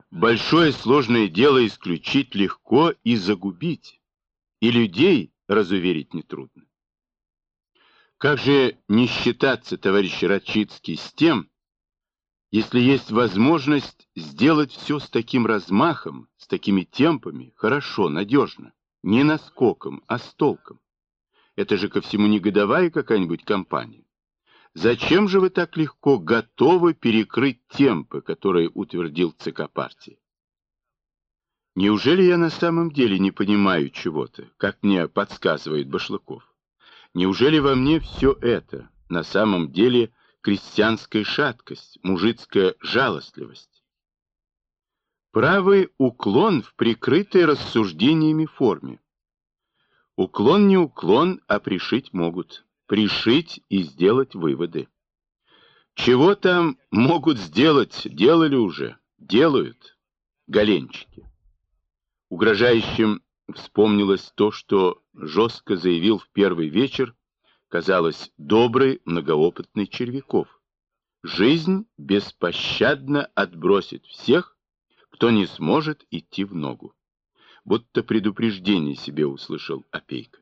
Большое сложное дело исключить легко и загубить, и людей разуверить нетрудно. Как же не считаться, товарищ Рачицкий, с тем, если есть возможность сделать все с таким размахом, с такими темпами, хорошо, надежно, не наскоком, а с толком? Это же ко всему не годовая какая-нибудь кампания. Зачем же вы так легко готовы перекрыть темпы, которые утвердил ЦК партии? Неужели я на самом деле не понимаю чего-то, как мне подсказывает Башлыков? Неужели во мне все это, на самом деле, крестьянская шаткость, мужицкая жалостливость? Правый уклон в прикрытой рассуждениями форме. Уклон не уклон, а пришить могут. Пришить и сделать выводы. Чего там могут сделать, делали уже, делают голенчики. Угрожающим вспомнилось то, что жестко заявил в первый вечер, казалось, добрый, многоопытный Червяков. Жизнь беспощадно отбросит всех, кто не сможет идти в ногу. Будто предупреждение себе услышал Опейка.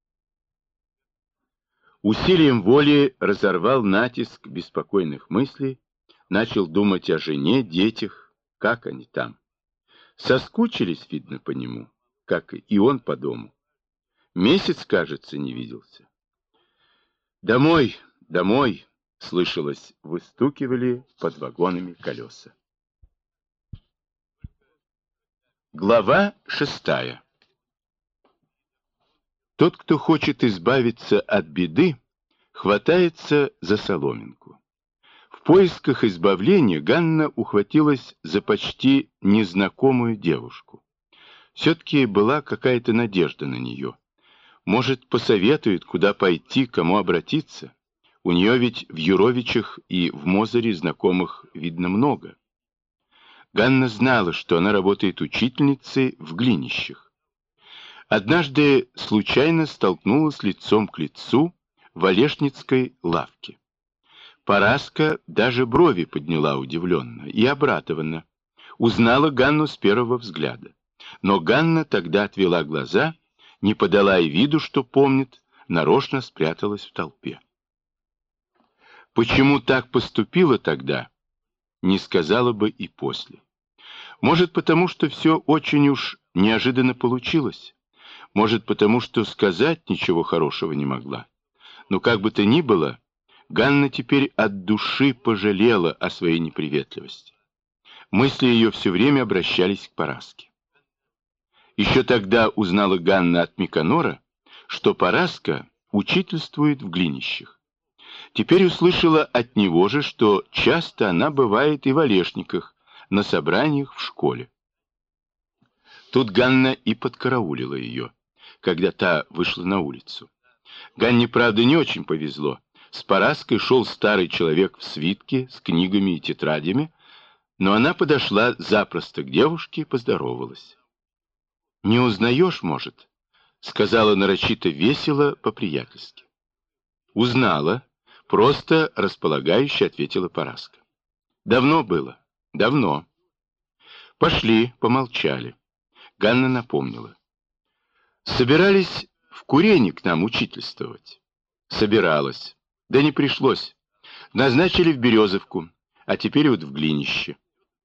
Усилием воли разорвал натиск беспокойных мыслей, начал думать о жене, детях, как они там. Соскучились, видно, по нему, как и он по дому. Месяц, кажется, не виделся. «Домой, домой!» — слышалось, выстукивали под вагонами колеса. Глава 6. Тот, кто хочет избавиться от беды, хватается за соломинку. В поисках избавления Ганна ухватилась за почти незнакомую девушку. Все-таки была какая-то надежда на нее. Может, посоветует, куда пойти, кому обратиться. У нее ведь в Юровичах и в Мозыре знакомых, видно, много. Ганна знала, что она работает учительницей в Глинищах. Однажды случайно столкнулась лицом к лицу в Олешницкой лавке. Параска даже брови подняла удивленно и обрадованно. Узнала Ганну с первого взгляда. Но Ганна тогда отвела глаза, не подала и виду, что помнит, нарочно спряталась в толпе. Почему так поступила тогда, не сказала бы и после. Может, потому что все очень уж неожиданно получилось. Может, потому что сказать ничего хорошего не могла. Но как бы то ни было, Ганна теперь от души пожалела о своей неприветливости. Мысли ее все время обращались к Параске. Еще тогда узнала Ганна от Миконора, что Параска учительствует в Глинищах. Теперь услышала от него же, что часто она бывает и в Олешниках, на собраниях в школе. Тут Ганна и подкараулила ее, когда та вышла на улицу. Ганне, правда, не очень повезло. С Параской шел старый человек в свитке с книгами и тетрадями, но она подошла запросто к девушке и поздоровалась. «Не узнаешь, может?» — сказала нарочито весело по-приятельски. «Узнала», — просто располагающе ответила Параска. «Давно было, давно». Пошли, помолчали. Ганна напомнила. «Собирались в Курени к нам учительствовать». «Собиралась. Да не пришлось. Назначили в Березовку, а теперь вот в Глинище».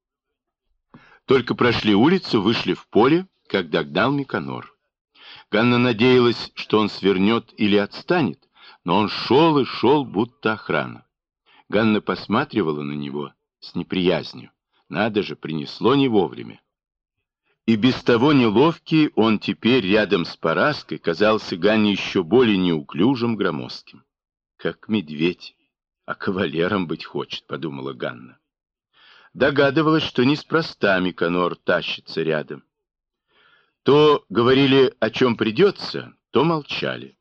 Только прошли улицу, вышли в поле, как догнал Миконор. Ганна надеялась, что он свернет или отстанет, но он шел и шел, будто охрана. Ганна посматривала на него с неприязнью. Надо же, принесло не вовремя. И без того неловкий он теперь рядом с Параской казался Ганне еще более неуклюжим, громоздким. Как медведь, а кавалером быть хочет, подумала Ганна. Догадывалась, что неспроста Миконор тащится рядом. То говорили, о чем придется, то молчали.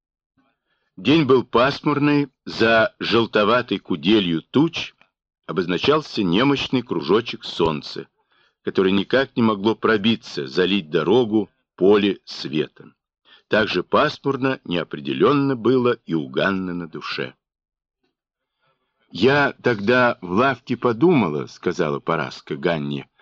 День был пасмурный, за желтоватой куделью туч обозначался немощный кружочек солнца, которое никак не могло пробиться, залить дорогу, поле светом. Так же пасмурно, неопределенно было и у Ганны на душе. «Я тогда в лавке подумала, — сказала Параска Ганне,